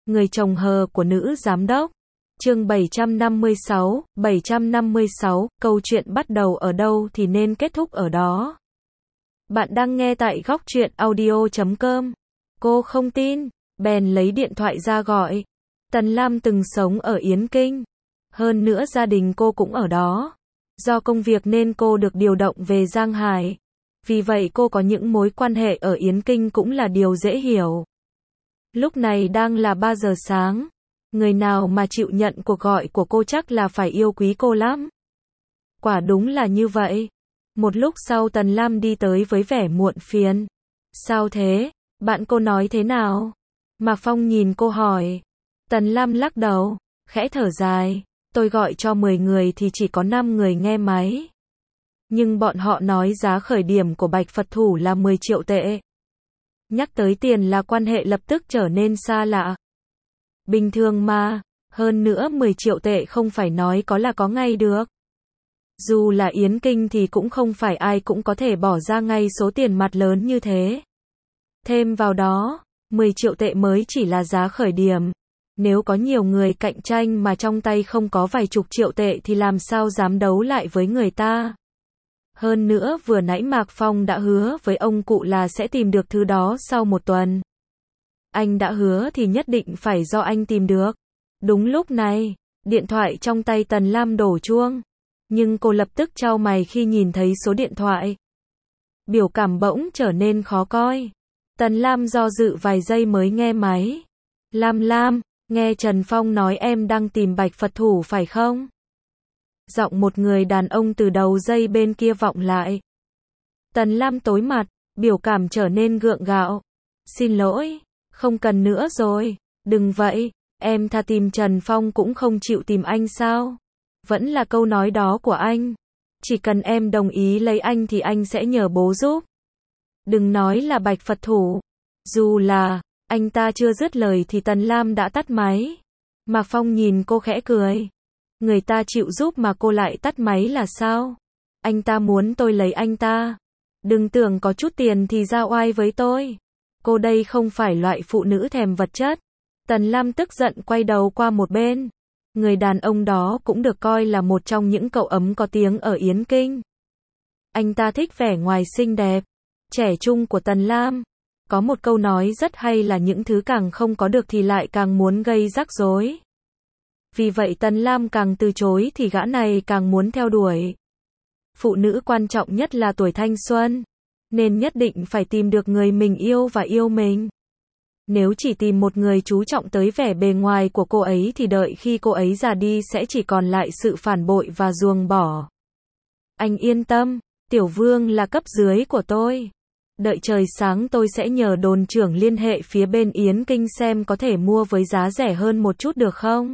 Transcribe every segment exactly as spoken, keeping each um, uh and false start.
Người chồng hờ của nữ giám đốc. Chương bảy trăm năm mươi sáu, bảy trăm năm mươi sáu, câu chuyện bắt đầu ở đâu thì nên kết thúc ở đó. Bạn đang nghe tại góc truyện audio chấm com. Cô không tin, bèn lấy điện thoại ra gọi. Tần Lam từng sống ở Yến Kinh. Hơn nữa gia đình cô cũng ở đó. Do công việc nên cô được điều động về Giang Hải. Vì vậy cô có những mối quan hệ ở Yến Kinh cũng là điều dễ hiểu. Lúc này đang là ba giờ sáng. Người nào mà chịu nhận cuộc gọi của cô chắc là phải yêu quý cô lắm. Quả đúng là như vậy. Một lúc sau Tần Lam đi tới với vẻ muộn phiền. Sao thế? Bạn cô nói thế nào? Mạc Phong nhìn cô hỏi. Tần Lam lắc đầu, khẽ thở dài. Tôi gọi cho mười người thì chỉ có năm người nghe máy. Nhưng bọn họ nói giá khởi điểm của Bạch Phật Thủ là mười triệu tệ. Nhắc tới tiền là quan hệ lập tức trở nên xa lạ. Bình thường mà, hơn nữa mười triệu tệ không phải nói có là có ngay được. Dù là Yến Kinh thì cũng không phải ai cũng có thể bỏ ra ngay số tiền mặt lớn như thế. Thêm vào đó, mười triệu tệ mới chỉ là giá khởi điểm. Nếu có nhiều người cạnh tranh mà trong tay không có vài chục triệu tệ thì làm sao dám đấu lại với người ta. Hơn nữa vừa nãy Mạc Phong đã hứa với ông cụ là sẽ tìm được thứ đó sau một tuần. Anh đã hứa thì nhất định phải do anh tìm được. Đúng lúc này, điện thoại trong tay Tần Lam đổ chuông. Nhưng cô lập tức chau mày khi nhìn thấy số điện thoại. Biểu cảm bỗng trở nên khó coi. Tần Lam do dự vài giây mới nghe máy. Lam Lam, nghe Trần Phong nói em đang tìm Bạch Phật Thủ phải không? Giọng một người đàn ông từ đầu dây bên kia vọng lại. Tần Lam tối mặt, biểu cảm trở nên gượng gạo. Xin lỗi, không cần nữa rồi, đừng vậy, em tha tìm Trần Phong cũng không chịu tìm anh sao? Vẫn là câu nói đó của anh. Chỉ cần em đồng ý lấy anh thì anh sẽ nhờ bố giúp. Đừng nói là Bạch Phật Thủ. Dù là, anh ta chưa dứt lời thì Tần Lam đã tắt máy. Mạc Phong nhìn cô khẽ cười. Người ta chịu giúp mà cô lại tắt máy là sao? Anh ta muốn tôi lấy anh ta. Đừng tưởng có chút tiền thì ra oai với tôi. Cô đây không phải loại phụ nữ thèm vật chất. Tần Lam tức giận quay đầu qua một bên. Người đàn ông đó cũng được coi là một trong những cậu ấm có tiếng ở Yến Kinh. Anh ta thích vẻ ngoài xinh đẹp, trẻ trung của Tần Lam. Có một câu nói rất hay là những thứ càng không có được thì lại càng muốn gây rắc rối. Vì vậy Tần Lam càng từ chối thì gã này càng muốn theo đuổi. Phụ nữ quan trọng nhất là tuổi thanh xuân, nên nhất định phải tìm được người mình yêu và yêu mình. Nếu chỉ tìm một người chú trọng tới vẻ bề ngoài của cô ấy thì đợi khi cô ấy già đi sẽ chỉ còn lại sự phản bội và ruồng bỏ. Anh yên tâm, Tiểu Vương là cấp dưới của tôi. Đợi trời sáng tôi sẽ nhờ đồn trưởng liên hệ phía bên Yến Kinh xem có thể mua với giá rẻ hơn một chút được không?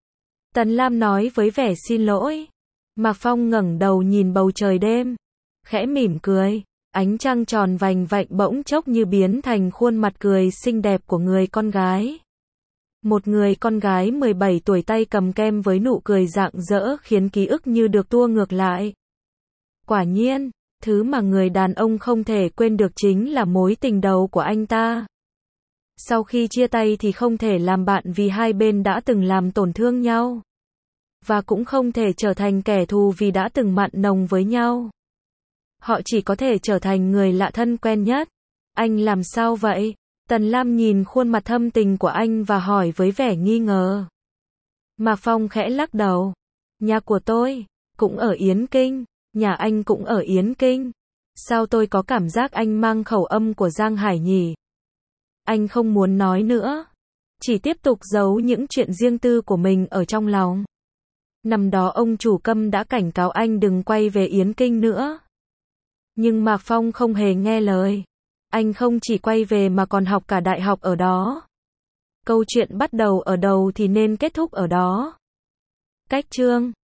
Tần Lam nói với vẻ xin lỗi. Mạc Phong ngẩng đầu nhìn bầu trời đêm, khẽ mỉm cười. Ánh trăng tròn vành vạnh bỗng chốc như biến thành khuôn mặt cười xinh đẹp của người con gái. Một người con gái mười bảy tuổi tay cầm kem với nụ cười rạng rỡ khiến ký ức như được tua ngược lại. Quả nhiên, thứ mà người đàn ông không thể quên được chính là mối tình đầu của anh ta. Sau khi chia tay thì không thể làm bạn vì hai bên đã từng làm tổn thương nhau. Và cũng không thể trở thành kẻ thù vì đã từng mặn nồng với nhau. Họ chỉ có thể trở thành người lạ thân quen nhất. Anh làm sao vậy? Tần Lam nhìn khuôn mặt thâm tình của anh và hỏi với vẻ nghi ngờ. Mạc Phong khẽ lắc đầu. Nhà của tôi cũng ở Yến Kinh, nhà anh cũng ở Yến Kinh. Sao tôi có cảm giác anh mang khẩu âm của Giang Hải nhỉ? Anh không muốn nói nữa, chỉ tiếp tục giấu những chuyện riêng tư của mình ở trong lòng. Năm đó ông chủ Câm đã cảnh cáo anh đừng quay về Yến Kinh nữa. Nhưng Mạc Phong không hề nghe lời. Anh không chỉ quay về mà còn học cả đại học ở đó. Câu chuyện bắt đầu ở đầu thì nên kết thúc ở đó. Cách chương